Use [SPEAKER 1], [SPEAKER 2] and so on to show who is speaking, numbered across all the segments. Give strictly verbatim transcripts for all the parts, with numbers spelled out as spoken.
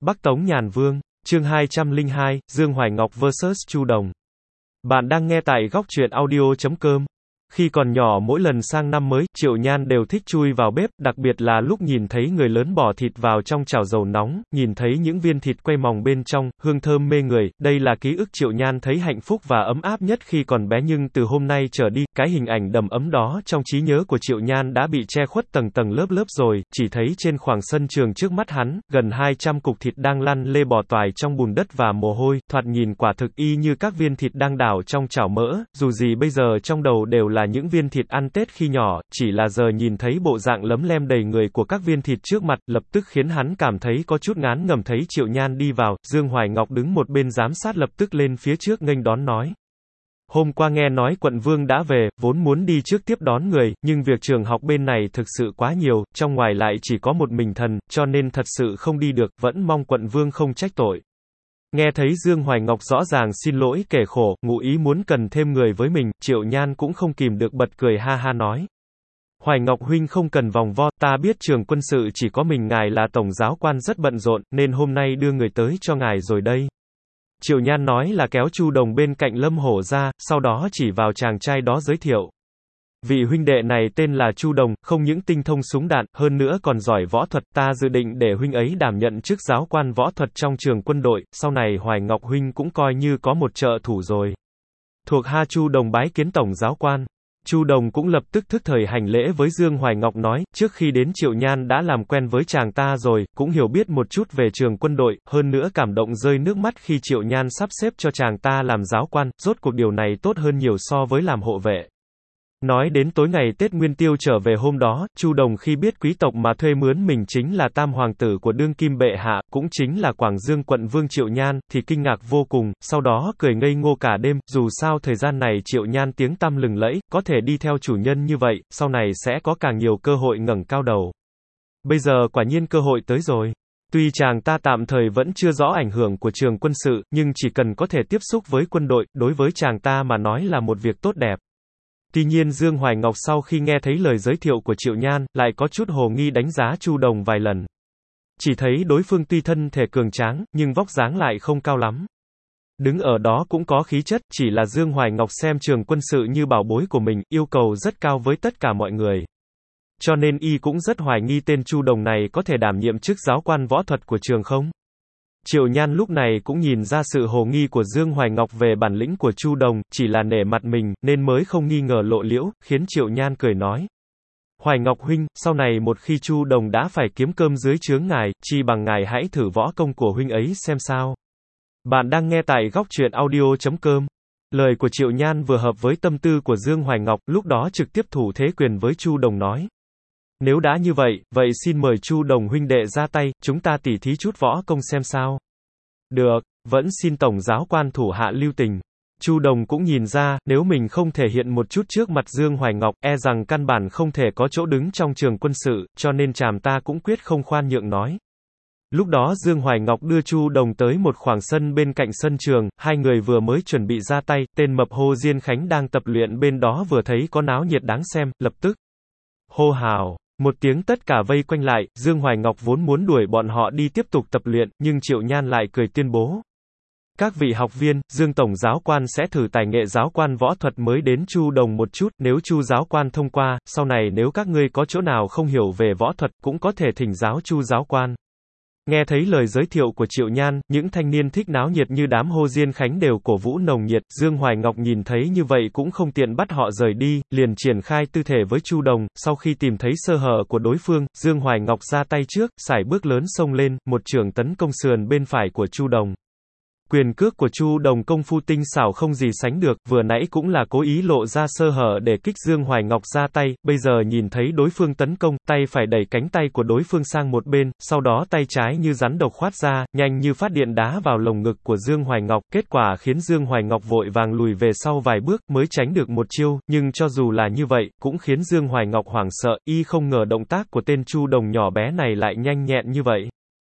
[SPEAKER 1] Bắc Tống Nhàn Vương, chương hai trăm lẻ hai, Dương Hoài Ngọc versus Chu Đồng. Bạn đang nghe tại góc truyện audio chấm com. Khi còn nhỏ mỗi lần sang năm mới, Triệu Nhan đều thích chui vào bếp, đặc biệt là lúc nhìn thấy người lớn bỏ thịt vào trong chảo dầu nóng, nhìn thấy những viên thịt quay mòng bên trong, hương thơm mê người, đây là ký ức Triệu Nhan thấy hạnh phúc và ấm áp nhất khi còn bé, nhưng từ hôm nay trở đi, cái hình ảnh đầm ấm đó trong trí nhớ của Triệu Nhan đã bị che khuất tầng tầng lớp lớp rồi, chỉ thấy trên khoảng sân trường trước mắt hắn, gần hai trăm cục thịt đang lăn lê bò toài trong bùn đất và mồ hôi, thoạt nhìn quả thực y như các viên thịt đang đảo trong chảo mỡ, dù gì bây giờ trong đầu đều là những viên thịt ăn Tết khi nhỏ, chỉ là giờ nhìn thấy bộ dạng lấm lem đầy người của các viên thịt trước mặt, lập tức khiến hắn cảm thấy có chút ngán ngẩm. Thấy Triệu Nhan đi vào, Dương Hoài Ngọc đứng một bên giám sát lập tức lên phía trước nghênh đón nói. Hôm qua nghe nói quận vương đã về, vốn muốn đi trước tiếp đón người, nhưng việc trường học bên này thực sự quá nhiều, trong ngoài lại chỉ có một mình thần, cho nên thật sự không đi được, vẫn mong quận vương không trách tội. Nghe thấy Dương Hoài Ngọc rõ ràng xin lỗi kể khổ, ngụ ý muốn cần thêm người với mình, Triệu Nhan cũng không kìm được bật cười ha ha nói. Hoài Ngọc huynh không cần vòng vo, ta biết trường quân sự chỉ có mình ngài là tổng giáo quan rất bận rộn, nên hôm nay đưa người tới cho ngài rồi đây. Triệu Nhan nói là kéo Chu Đồng bên cạnh Lâm Hổ ra, sau đó chỉ vào chàng trai đó giới thiệu. Vị huynh đệ này tên là Chu Đồng, không những tinh thông súng đạn, hơn nữa còn giỏi võ thuật, ta dự định để huynh ấy đảm nhận chức giáo quan võ thuật trong trường quân đội, sau này Hoài Ngọc huynh cũng coi như có một trợ thủ rồi. Thuộc hạ Chu Đồng bái kiến tổng giáo quan. Chu Đồng cũng lập tức thức thời hành lễ với Dương Hoài Ngọc nói, trước khi đến Triệu Nhan đã làm quen với chàng ta rồi, cũng hiểu biết một chút về trường quân đội, hơn nữa cảm động rơi nước mắt khi Triệu Nhan sắp xếp cho chàng ta làm giáo quan, rốt cuộc điều này tốt hơn nhiều so với làm hộ vệ. Nói đến tối ngày Tết Nguyên Tiêu trở về hôm đó, Chu Đồng khi biết quý tộc mà thuê mướn mình chính là tam hoàng tử của đương kim bệ hạ, cũng chính là Quảng Dương quận vương Triệu Nhan, thì kinh ngạc vô cùng, sau đó cười ngây ngô cả đêm, dù sao thời gian này Triệu Nhan tiếng tăm lừng lẫy, có thể đi theo chủ nhân như vậy, sau này sẽ có càng nhiều cơ hội ngẩng cao đầu. Bây giờ quả nhiên cơ hội tới rồi. Tuy chàng ta tạm thời vẫn chưa rõ ảnh hưởng của trường quân sự, nhưng chỉ cần có thể tiếp xúc với quân đội, đối với chàng ta mà nói là một việc tốt đẹp. Tuy nhiên Dương Hoài Ngọc sau khi nghe thấy lời giới thiệu của Triệu Nhan, lại có chút hồ nghi đánh giá Chu Đồng vài lần. Chỉ thấy đối phương tuy thân thể cường tráng, nhưng vóc dáng lại không cao lắm. Đứng ở đó cũng có khí chất, chỉ là Dương Hoài Ngọc xem trường quân sự như bảo bối của mình, yêu cầu rất cao với tất cả mọi người. Cho nên y cũng rất hoài nghi tên Chu Đồng này có thể đảm nhiệm chức giáo quan võ thuật của trường không? Triệu Nhan lúc này cũng nhìn ra sự hồ nghi của Dương Hoài Ngọc về bản lĩnh của Chu Đồng, chỉ là nể mặt mình, nên mới không nghi ngờ lộ liễu, khiến Triệu Nhan cười nói. Hoài Ngọc huynh, sau này một khi Chu Đồng đã phải kiếm cơm dưới trướng ngài, chi bằng ngài hãy thử võ công của huynh ấy xem sao. Bạn đang nghe tại góc truyện audio chấm com. Lời của Triệu Nhan vừa hợp với tâm tư của Dương Hoài Ngọc, lúc đó trực tiếp thủ thế quyền với Chu Đồng nói. Nếu đã như vậy, vậy xin mời Chu Đồng huynh đệ ra tay, chúng ta tỉ thí chút võ công xem sao. Được, vẫn xin tổng giáo quan thủ hạ lưu tình. Chu Đồng cũng nhìn ra, nếu mình không thể hiện một chút trước mặt Dương Hoài Ngọc, e rằng căn bản không thể có chỗ đứng trong trường quân sự, cho nên chàm ta cũng quyết không khoan nhượng nói. Lúc đó Dương Hoài Ngọc đưa Chu Đồng tới một khoảng sân bên cạnh sân trường, hai người vừa mới chuẩn bị ra tay, tên mập Hồ Diên Khánh đang tập luyện bên đó vừa thấy có náo nhiệt đáng xem, lập tức hô hào. Một tiếng tất cả vây quanh lại, Dương Hoài Ngọc vốn muốn đuổi bọn họ đi tiếp tục tập luyện, nhưng Triệu Nhan lại cười tuyên bố. Các vị học viên, Dương Tổng giáo quan sẽ thử tài nghệ giáo quan võ thuật mới đến Chu Đồng một chút, nếu Chu giáo quan thông qua, sau này nếu các ngươi có chỗ nào không hiểu về võ thuật, cũng có thể thỉnh giáo Chu giáo quan. Nghe thấy lời giới thiệu của Triệu Nhan, những thanh niên thích náo nhiệt như đám Hồ Diên Khánh đều cổ vũ nồng nhiệt, Dương Hoài Ngọc nhìn thấy như vậy cũng không tiện bắt họ rời đi, liền triển khai tư thể với Chu Đồng, sau khi tìm thấy sơ hở của đối phương, Dương Hoài Ngọc ra tay trước, sải bước lớn xông lên, một chưởng tấn công sườn bên phải của Chu Đồng. Quyền cước của Chu Đồng công phu tinh xảo không gì sánh được, vừa nãy cũng là cố ý lộ ra sơ hở để kích Dương Hoài Ngọc ra tay, bây giờ nhìn thấy đối phương tấn công, tay phải đẩy cánh tay của đối phương sang một bên, sau đó tay trái như rắn độc khoát ra, nhanh như phát điện đá vào lồng ngực của Dương Hoài Ngọc, kết quả khiến Dương Hoài Ngọc vội vàng lùi về sau vài bước mới tránh được một chiêu, nhưng cho dù là như vậy, cũng khiến Dương Hoài Ngọc hoảng sợ, y không ngờ động tác của tên Chu Đồng nhỏ bé này lại nhanh nhẹn như vậy.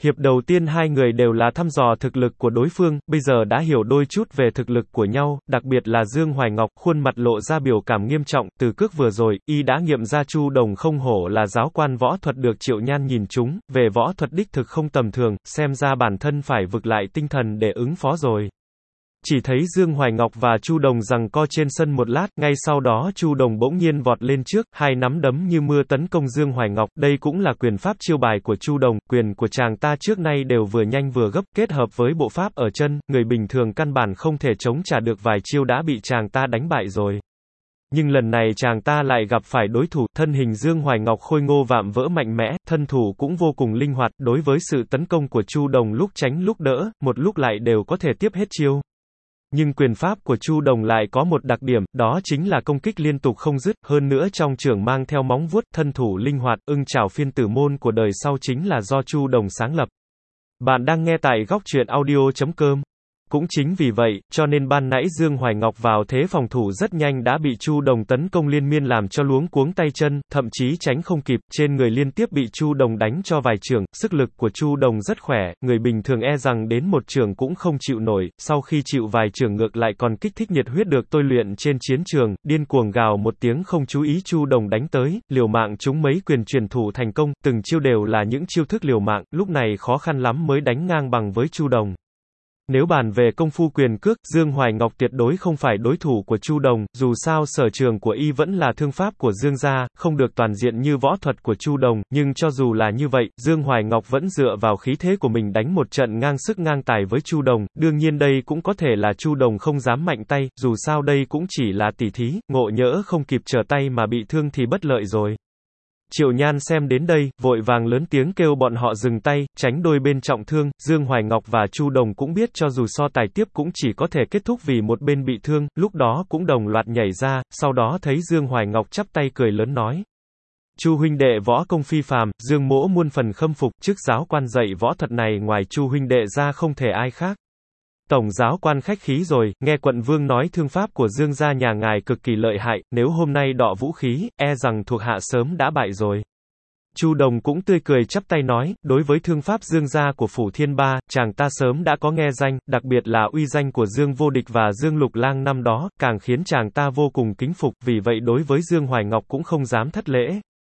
[SPEAKER 1] Hiệp đầu tiên hai người đều là thăm dò thực lực của đối phương, bây giờ đã hiểu đôi chút về thực lực của nhau, đặc biệt là Dương Hoài Ngọc, khuôn mặt lộ ra biểu cảm nghiêm trọng, từ cước vừa rồi, y đã nghiệm ra Chu Đồng không hổ là giáo quan võ thuật được Triệu Nhan nhìn trúng, về võ thuật đích thực không tầm thường, xem ra bản thân phải vực lại tinh thần để ứng phó rồi. Chỉ thấy Dương Hoài Ngọc và Chu Đồng giằng co trên sân một lát, ngay sau đó Chu Đồng bỗng nhiên vọt lên trước, hai nắm đấm như mưa tấn công Dương Hoài Ngọc, đây cũng là quyền pháp chiêu bài của Chu Đồng, quyền của chàng ta trước nay đều vừa nhanh vừa gấp, kết hợp với bộ pháp ở chân, người bình thường căn bản không thể chống trả được vài chiêu đã bị chàng ta đánh bại rồi. Nhưng lần này chàng ta lại gặp phải đối thủ, thân hình Dương Hoài Ngọc khôi ngô vạm vỡ mạnh mẽ, thân thủ cũng vô cùng linh hoạt, đối với sự tấn công của Chu Đồng lúc tránh lúc đỡ, một lúc lại đều có thể tiếp hết chiêu. Nhưng quyền pháp của Chu Đồng lại có một đặc điểm, đó chính là công kích liên tục không dứt, hơn nữa trong chưởng mang theo móng vuốt, thân thủ linh hoạt, ưng chảo phiên tử môn của đời sau chính là do Chu Đồng sáng lập. Bạn đang nghe tại góc truyện audio chấm com. Cũng chính vì vậy, cho nên ban nãy Dương Hoài Ngọc vào thế phòng thủ rất nhanh đã bị Chu Đồng tấn công liên miên làm cho luống cuống tay chân, thậm chí tránh không kịp, trên người liên tiếp bị Chu Đồng đánh cho vài chưởng, sức lực của Chu Đồng rất khỏe, người bình thường e rằng đến một chưởng cũng không chịu nổi, sau khi chịu vài chưởng ngược lại còn kích thích nhiệt huyết được tôi luyện trên chiến trường, điên cuồng gào một tiếng không chú ý Chu Đồng đánh tới, liều mạng trúng mấy quyền truyền thủ thành công, từng chiêu đều là những chiêu thức liều mạng, lúc này khó khăn lắm mới đánh ngang bằng với Chu Đồng. Nếu bàn về công phu quyền cước, Dương Hoài Ngọc tuyệt đối không phải đối thủ của Chu Đồng, dù sao sở trường của y vẫn là thương pháp của Dương gia, không được toàn diện như võ thuật của Chu Đồng, nhưng cho dù là như vậy, Dương Hoài Ngọc vẫn dựa vào khí thế của mình đánh một trận ngang sức ngang tài với Chu Đồng, đương nhiên đây cũng có thể là Chu Đồng không dám mạnh tay, dù sao đây cũng chỉ là tỉ thí, ngộ nhỡ không kịp trở tay mà bị thương thì bất lợi rồi. Triệu Nhan xem đến đây, vội vàng lớn tiếng kêu bọn họ dừng tay, tránh đôi bên trọng thương, Dương Hoài Ngọc và Chu Đồng cũng biết cho dù so tài tiếp cũng chỉ có thể kết thúc vì một bên bị thương, lúc đó cũng đồng loạt nhảy ra, sau đó thấy Dương Hoài Ngọc chắp tay cười lớn nói. Chu huynh đệ võ công phi phàm, Dương mỗ muôn phần khâm phục, chức giáo quan dạy võ thuật này ngoài Chu huynh đệ ra không thể ai khác. Tổng giáo quan khách khí rồi, nghe quận vương nói thương pháp của Dương gia nhà ngài cực kỳ lợi hại, nếu hôm nay đọ vũ khí, e rằng thuộc hạ sớm đã bại rồi. Chu Đồng cũng tươi cười chắp tay nói, đối với thương pháp Dương gia của Phủ Thiên Ba, chàng ta sớm đã có nghe danh, đặc biệt là uy danh của Dương Vô Địch và Dương Lục Lang năm đó, càng khiến chàng ta vô cùng kính phục, vì vậy đối với Dương Hoài Ngọc cũng không dám thất lễ.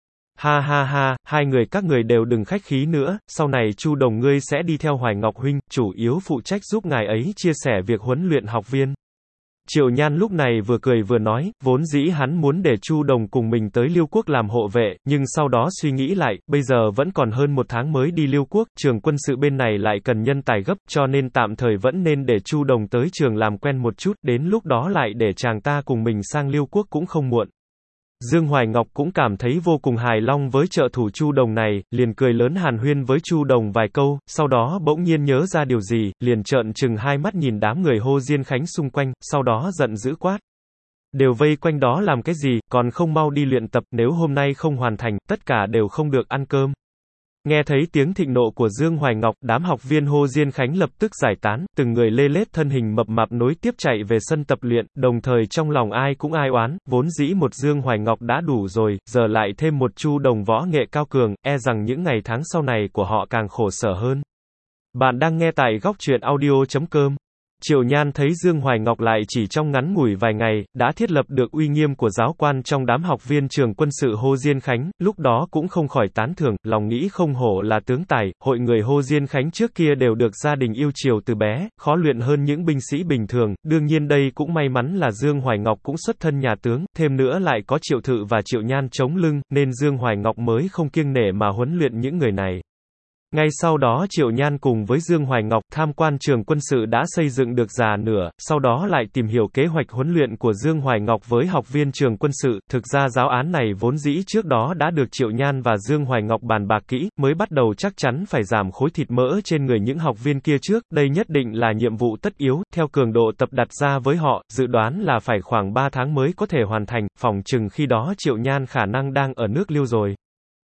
[SPEAKER 1] Ha ha ha, hai người các người đều đừng khách khí nữa, sau này Chu Đồng ngươi sẽ đi theo Hoài Ngọc huynh, chủ yếu phụ trách giúp ngài ấy chia sẻ việc huấn luyện học viên. Triệu Nhan lúc này vừa cười vừa nói, vốn dĩ hắn muốn để Chu Đồng cùng mình tới Liêu Quốc làm hộ vệ, nhưng sau đó suy nghĩ lại, bây giờ vẫn còn hơn một tháng mới đi Liêu Quốc, trường quân sự bên này lại cần nhân tài gấp, cho nên tạm thời vẫn nên để Chu Đồng tới trường làm quen một chút, đến lúc đó lại để chàng ta cùng mình sang Liêu Quốc cũng không muộn. Dương Hoài Ngọc cũng cảm thấy vô cùng hài lòng với trợ thủ Chu Đồng này, liền cười lớn hàn huyên với Chu Đồng vài câu, sau đó bỗng nhiên nhớ ra điều gì, liền trợn trừng hai mắt nhìn đám người Hồ Diên Khánh xung quanh, sau đó giận dữ quát. Đều vây quanh đó làm cái gì, còn không mau đi luyện tập, nếu hôm nay không hoàn thành, tất cả đều không được ăn cơm. Nghe thấy tiếng thịnh nộ của Dương Hoài Ngọc, đám học viên Hồ Diên Khánh lập tức giải tán, từng người lê lết thân hình mập mạp nối tiếp chạy về sân tập luyện, đồng thời trong lòng ai cũng ai oán, vốn dĩ một Dương Hoài Ngọc đã đủ rồi, giờ lại thêm một Chu Đồng võ nghệ cao cường, e rằng những ngày tháng sau này của họ càng khổ sở hơn. Bạn đang nghe tại góc truyện audio chấm com. Triệu Nhan thấy Dương Hoài Ngọc lại chỉ trong ngắn ngủi vài ngày, đã thiết lập được uy nghiêm của giáo quan trong đám học viên trường quân sự Hồ Diên Khánh, lúc đó cũng không khỏi tán thưởng, lòng nghĩ không hổ là tướng tài, hội người Hồ Diên Khánh trước kia đều được gia đình yêu chiều từ bé, khó luyện hơn những binh sĩ bình thường, đương nhiên đây cũng may mắn là Dương Hoài Ngọc cũng xuất thân nhà tướng, thêm nữa lại có Triệu Thự và Triệu Nhan chống lưng, nên Dương Hoài Ngọc mới không kiêng nể mà huấn luyện những người này. Ngay sau đó Triệu Nhan cùng với Dương Hoài Ngọc tham quan trường quân sự đã xây dựng được già nửa, sau đó lại tìm hiểu kế hoạch huấn luyện của Dương Hoài Ngọc với học viên trường quân sự, thực ra giáo án này vốn dĩ trước đó đã được Triệu Nhan và Dương Hoài Ngọc bàn bạc kỹ, mới bắt đầu chắc chắn phải giảm khối thịt mỡ trên người những học viên kia trước, đây nhất định là nhiệm vụ tất yếu, theo cường độ tập đặt ra với họ, dự đoán là phải khoảng ba tháng mới có thể hoàn thành, phòng chừng khi đó Triệu Nhan khả năng đang ở nước Liêu rồi.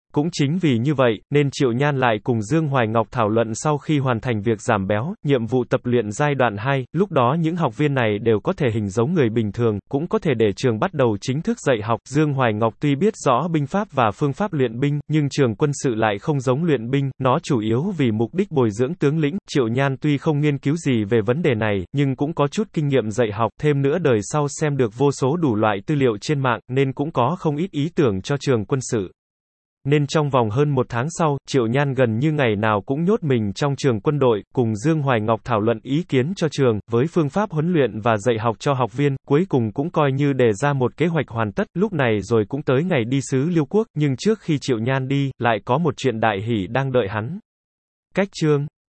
[SPEAKER 1] Cũng chính vì như vậy, nên Triệu Nhan lại cùng Dương Hoài Ngọc thảo luận sau khi hoàn thành việc giảm béo, nhiệm vụ tập luyện giai đoạn hai, lúc đó những học viên này đều có thể hình giống người bình thường, cũng có thể để trường bắt đầu chính thức dạy học. Dương Hoài Ngọc tuy biết rõ binh pháp và phương pháp luyện binh, nhưng trường quân sự lại không giống luyện binh, nó chủ yếu vì mục đích bồi dưỡng tướng lĩnh. Triệu Nhan tuy không nghiên cứu gì về vấn đề này, nhưng cũng có chút kinh nghiệm dạy học, thêm nữa đời sau xem được vô số đủ loại tư liệu trên mạng, nên cũng có không ít ý tưởng cho trường quân sự. Nên trong vòng hơn một tháng sau, Triệu Nhan gần như ngày nào cũng nhốt mình trong trường quân đội, cùng Dương Hoài Ngọc thảo luận ý kiến cho trường, với phương pháp huấn luyện và dạy học cho học viên, cuối cùng cũng coi như đề ra một kế hoạch hoàn tất. Lúc này rồi cũng tới ngày đi sứ Liêu Quốc, nhưng trước khi Triệu Nhan đi, lại có một chuyện đại hỷ đang đợi hắn. Cách chương